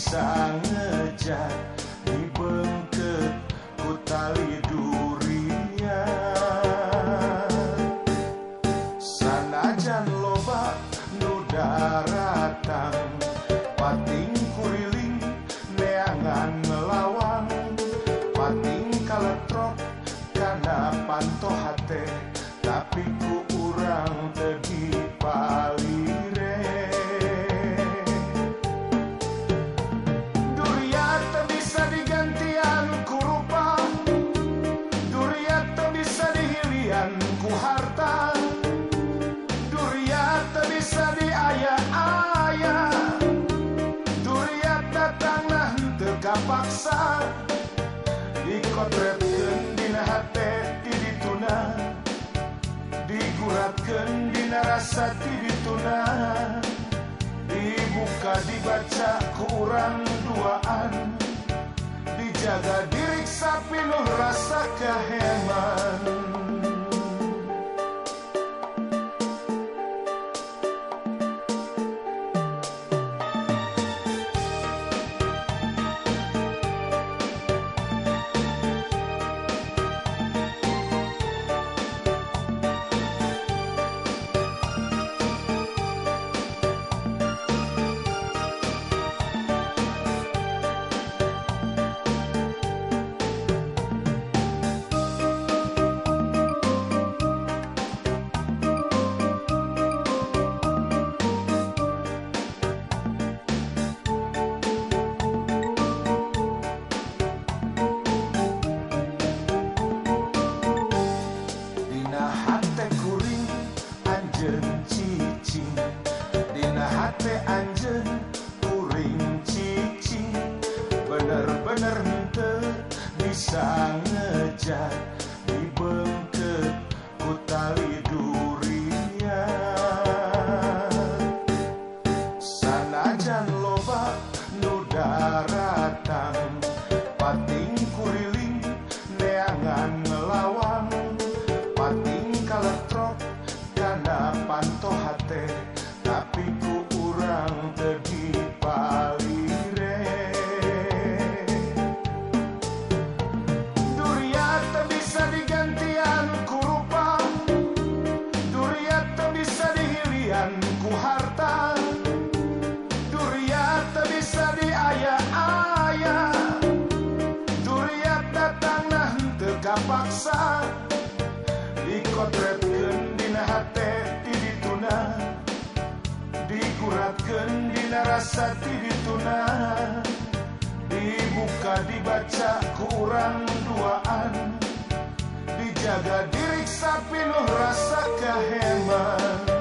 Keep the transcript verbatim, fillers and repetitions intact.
bisa ngejat dibengket ku tali durian. Sanajan loba nu daratan pating kuriling neangan ngelawan, pating kaletrok kana panto hate tapi ku urang teu dipalire. Duriat teu bisa digantian ku rupa, duriat teu bisa dihilian ku harta, duriat teu bisa diaya-aya, duriat datang nah teu kapaksa, dikotretkeun dina hate ti dituna, diguratkeun dina rasa ti dituna, dibuka dibaca ku urang duaan, dijaga diriksa pinuh rasa kaheman. Dina hate anjeun kuring cicing, bener-bener henteu bisa ngejat dibengket ku tali durian. Sanajan loba nu daratan pating kuriling neangan ngelawan, pating kaletrok kana panto hate tapi ku urang teu dipalire. Duriat teu bisa digantian ku rupa, duriat teu bisa dihilian ku harta, duriat teu bisa diaya-aya, duriat datang nah teu kapaksa, dikotretkeun dina hate ti dituna, diguratkeun dina rasa ti dituna, dibuka dibaca ku urang duaan, dijaga diriksa pinuh rasa kaheman.